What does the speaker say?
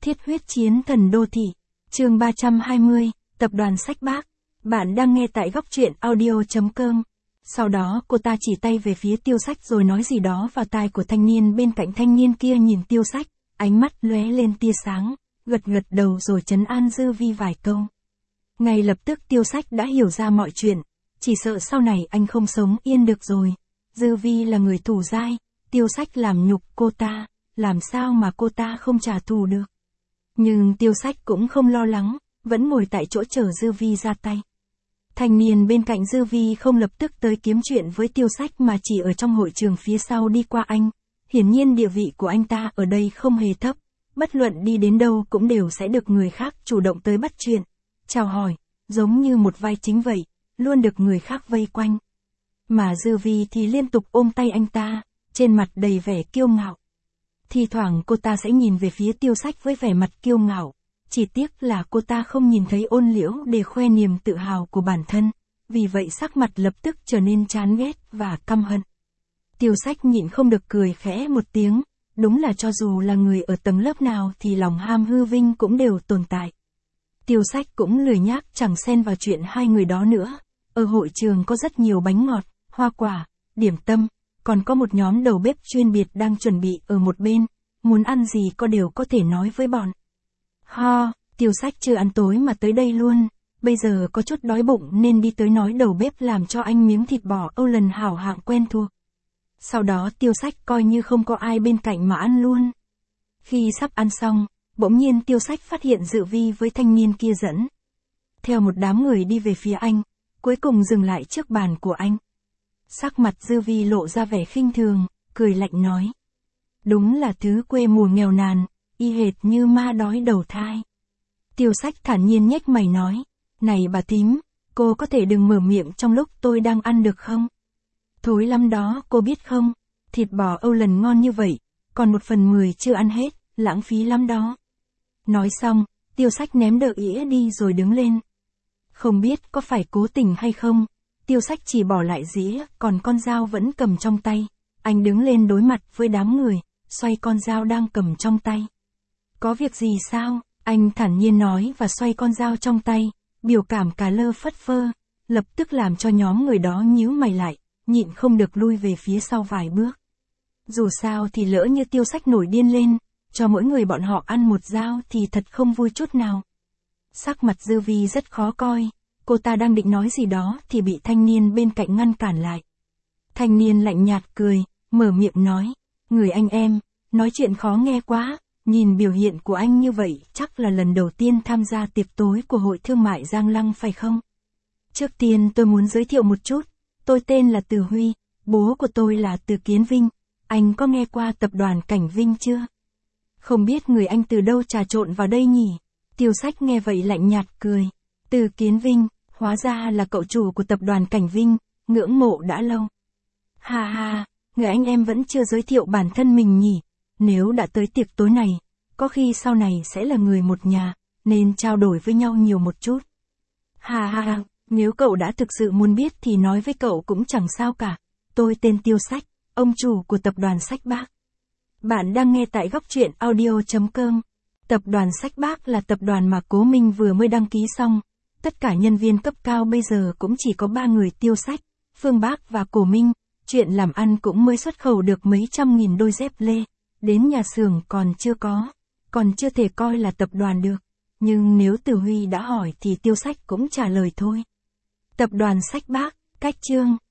Thiết huyết chiến thần đô thị. Chương 320, Tập đoàn Sách Bác. Bạn đang nghe tại góc truyện audio.com. Sau đó cô ta chỉ tay về phía Tiêu Sách rồi nói gì đó vào tai của thanh niên bên cạnh. Thanh niên kia nhìn Tiêu Sách, ánh mắt lóe lên tia sáng, gật gật đầu rồi trấn an Dư Vi vài câu. Ngay lập tức Tiêu Sách đã hiểu ra mọi chuyện, chỉ sợ sau này anh không sống yên được rồi. Dư Vi là người thủ dai, Tiêu Sách làm nhục cô ta, làm sao mà cô ta không trả thù được. Nhưng Tiêu Sách cũng không lo lắng, vẫn ngồi tại chỗ chờ Dư Vi ra tay. Thanh niên bên cạnh Dư Vi không lập tức tới kiếm chuyện với Tiêu Sách mà chỉ ở trong hội trường phía sau đi qua anh. Hiển nhiên địa vị của anh ta ở đây không hề thấp, bất luận đi đến đâu cũng đều sẽ được người khác chủ động tới bắt chuyện, chào hỏi, giống như một vai chính vậy, luôn được người khác vây quanh. Mà Dư Vi thì liên tục ôm tay anh ta, trên mặt đầy vẻ kiêu ngạo. Thi thoảng cô ta sẽ nhìn về phía Tiêu Sách với vẻ mặt kiêu ngạo, chỉ tiếc là cô ta không nhìn thấy Ôn Liễu để khoe niềm tự hào của bản thân, vì vậy sắc mặt lập tức trở nên chán ghét và căm hận. Tiêu Sách nhịn không được cười khẽ một tiếng, đúng là cho dù là người ở tầng lớp nào thì lòng ham hư vinh cũng đều tồn tại. Tiêu Sách cũng lười nhác chẳng xen vào chuyện hai người đó nữa. Ở hội trường có rất nhiều bánh ngọt, hoa quả, điểm tâm, còn có một nhóm đầu bếp chuyên biệt đang chuẩn bị ở một bên, muốn ăn gì đều có thể nói với bọn. Tiêu Sách chưa ăn tối mà tới đây luôn, bây giờ có chút đói bụng nên đi tới nói đầu bếp làm cho anh miếng thịt bò Âu lần hảo hạng quen thuộc. Sau đó Tiêu Sách coi như không có ai bên cạnh mà ăn luôn. Khi sắp ăn xong, bỗng nhiên Tiêu Sách phát hiện Dư Vi với thanh niên kia dẫn theo một đám người đi về phía anh, cuối cùng dừng lại trước bàn của anh. Sắc mặt Dư Vi lộ ra vẻ khinh thường, cười lạnh nói. Đúng là thứ quê mùa nghèo nàn, y hệt như ma đói đầu thai. Tiêu Sách thản nhiên nhếch mày nói, này bà thím, cô có thể đừng mở miệng trong lúc tôi đang ăn được không? Thối lắm đó, cô biết không? Thịt bò Âu lần ngon như vậy, còn 1/10 chưa ăn hết, lãng phí lắm đó. Nói xong, Tiêu Sách ném đỡ ĩa đi rồi đứng lên. Không biết có phải cố tình hay không, Tiêu Sách chỉ bỏ lại dĩa, còn con dao vẫn cầm trong tay. Anh đứng lên đối mặt với đám người, xoay con dao đang cầm trong tay. Có việc gì sao? Anh thản nhiên nói và xoay con dao trong tay, biểu cảm cả lơ phất phơ, lập tức làm cho nhóm người đó nhíu mày lại, nhịn không được lui về phía sau vài bước. Dù sao thì lỡ như Tiêu Sách nổi điên lên, cho mỗi người bọn họ ăn một dao thì thật không vui chút nào. Sắc mặt Dư Vi rất khó coi, cô ta đang định nói gì đó thì bị thanh niên bên cạnh ngăn cản lại. Thanh niên lạnh nhạt cười, mở miệng nói, người anh em, nói chuyện khó nghe quá, nhìn biểu hiện của anh như vậy chắc là lần đầu tiên tham gia tiệc tối của Hội Thương mại Giang Lăng phải không? Trước tiên tôi muốn giới thiệu một chút, tôi tên là Từ Huy, bố của tôi là Từ Kiến Vinh, anh có nghe qua tập đoàn Cảnh Vinh chưa? Không biết người anh từ đâu trà trộn vào đây nhỉ? Tiêu Sách nghe vậy lạnh nhạt cười, Từ Kiến Vinh, hóa ra là cậu chủ của tập đoàn Cảnh Vinh, ngưỡng mộ đã lâu. Ha, người anh em vẫn chưa giới thiệu bản thân mình nhỉ, nếu đã tới tiệc tối này, có khi sau này sẽ là người một nhà, nên trao đổi với nhau nhiều một chút. Ha, nếu cậu đã thực sự muốn biết thì nói với cậu cũng chẳng sao cả, tôi tên Tiêu Sách, ông chủ của tập đoàn Sách Bác. Bạn đang nghe tại góc truyện audio.com. Tập đoàn Sách Bác là tập đoàn mà Cố Minh vừa mới đăng ký xong. Tất cả nhân viên cấp cao bây giờ cũng chỉ có 3 người: Tiêu Sách, Phương Bác và Cố Minh. Chuyện làm ăn cũng mới xuất khẩu được mấy trăm nghìn đôi dép lê. Đến nhà xưởng còn chưa thể coi là tập đoàn được. Nhưng nếu Từ Huy đã hỏi thì Tiêu Sách cũng trả lời thôi. Tập đoàn Sách Bác, cách chương.